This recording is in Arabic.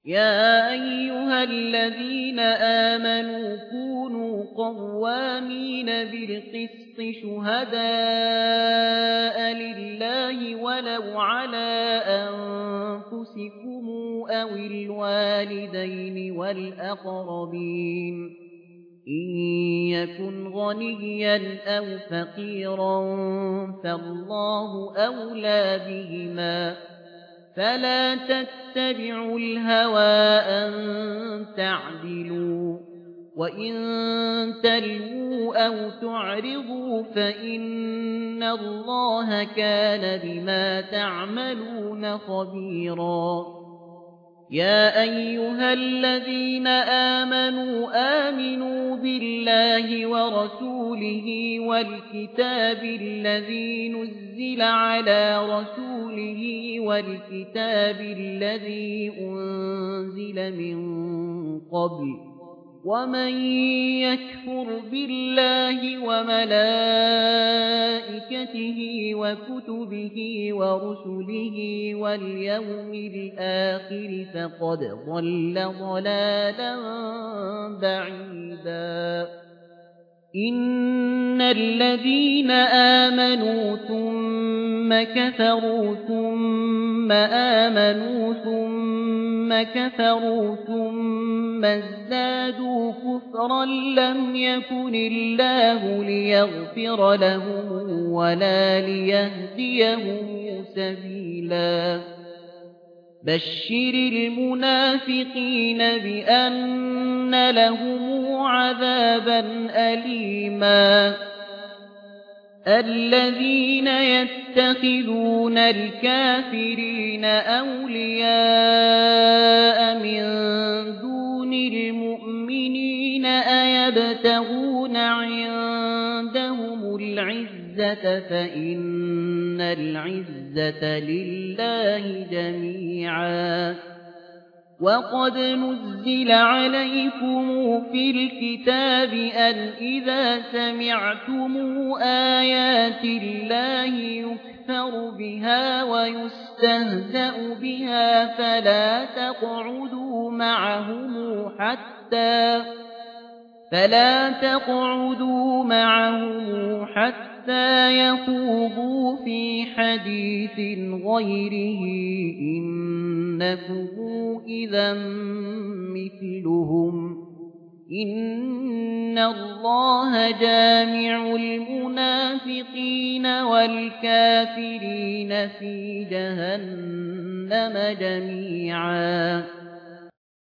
يا أيها الذين آمنوا كونوا قوامين بالقسط شهداء لله ولو على أنفسكم أو الوالدين والأقربين إن يكن غنيا أو فقيرا فالله أولى بهما فلا تتبعوا الهوى أن تعدلوا وإن تلووا أو تعرضوا فإن الله كان بما تعملون خبيرا يا أيها الذين آمنوا بالله ورسوله والكتاب الذي نزل على رسوله والكتاب الذي أنزل من قبل ومن يكفر بالله وملائكته وكتبه ورسله واليوم الآخر فقد ضل ضلالا بعيدا إن الذين آمنوا ثم كفروا ثم آمنوا ثم كفروا ثم ازدادوا كفرا لم يكن الله ليغفر لهم ولا ليهديهم سبيلا بشر المنافقين بأن لهم عذابا أليما الذين يتخذون الكافرين أولياء من دون المؤمنين أيبتغون عندهم العزة فإن العزة لله جميعا وقد نزل عليكم في الكتاب أن إذا سمعتم آيات الله يكفر بها ويستهزأ بها فلا تقعدوا معهم حتى يخوضوا في حديث غيره إنكم إذا مثلهم إن الله جامع المنافقين والكافرين في جهنم جميعا